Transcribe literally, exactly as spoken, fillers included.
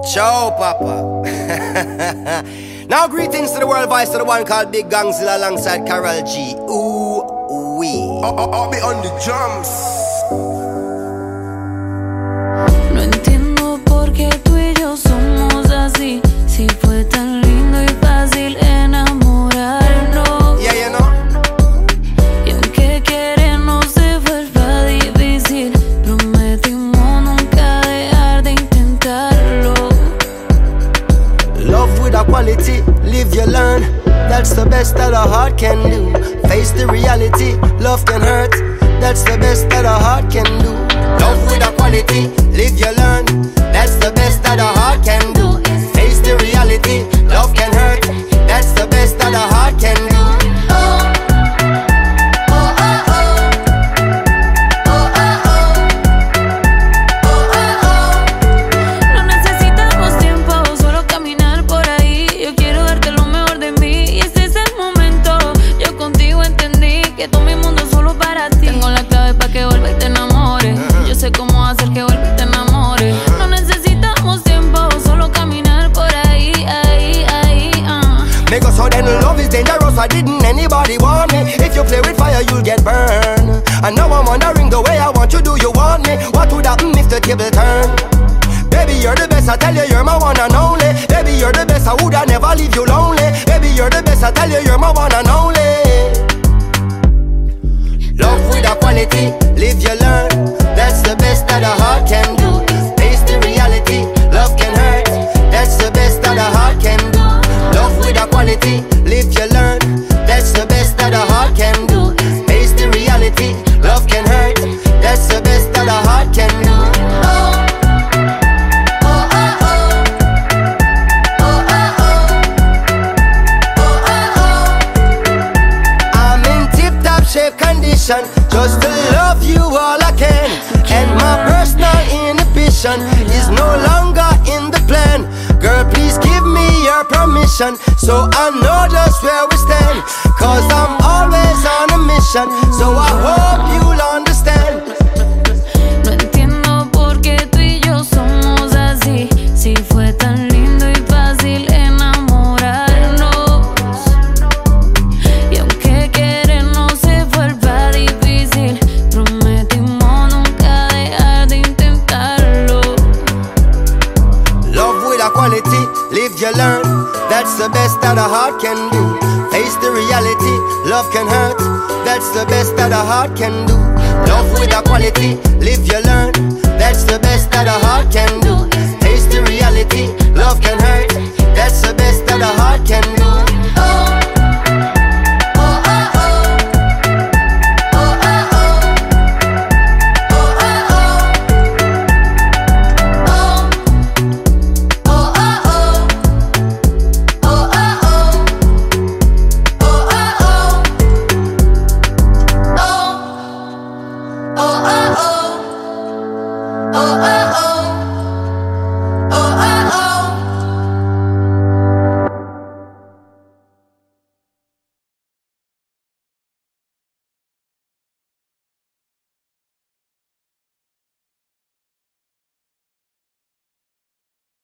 Ciao, Papa. Now, greetings to the world voice of the one called Big Gangzilla alongside Karol G. Ooh, wee. I'll, I'll, I'll be on the drums. No entiendo por qué tú y yo somos así. Si fue tan lindo y fácil enamorarnos. Yeah, you know. Y aunque querernos se vuelva difícil, prometimos nunca dejar de intentarlo. Love with a quality, live you learn. That's the best that a heart can do. Face the reality, love can hurt. That's the best that a heart can do. Love with a quality, live you learn. That's the best that a heart can do. Face the reality, love can hurt. That's the best that a heart can do. Oh. Cómo hacer que vuelva y te enamore. No necesitamos tiempo, solo caminar por ahí, ahí, ahí, uh. Because so then love is dangerous, why didn't anybody want me? If you play with fire, you'll get burned. And now I'm wondering the way I want you, do you want me? What would happen if the table turn? Baby, you're the best, I tell you, you're my one and only. Baby, you're the best, I would I never leave you lonely. Baby, you're the best, I tell you, you're my one and only. Love with a quality, live you learn. That's the best that a heart can do. Face the reality, love can hurt. That's the best that a heart can do. Love with a quality, live you learn. That's the best that a heart can do. Face the reality, love can hurt. That's the best that a heart can do. Oh. Condition just to love you all I can, and my personal inhibition is no longer in the plan. Girl, please give me your permission so I know just where we stand, cause I'm always on a mission, so I hope you'll understand. No entiendo por qué tú y yo somos así. Si fue tan lindo y fácil enamorarnos, y aunque querernos se vuelva difícil, prometimos nunca dejar de intentarlo. Love with a quality, live you learn. That's the best that a heart can do. Face the reality, love can hurt. That's the best that a heart can do. Love with a quality, live you learn. That's the best that a heart can do. Face the reality, love can hurt. That's the best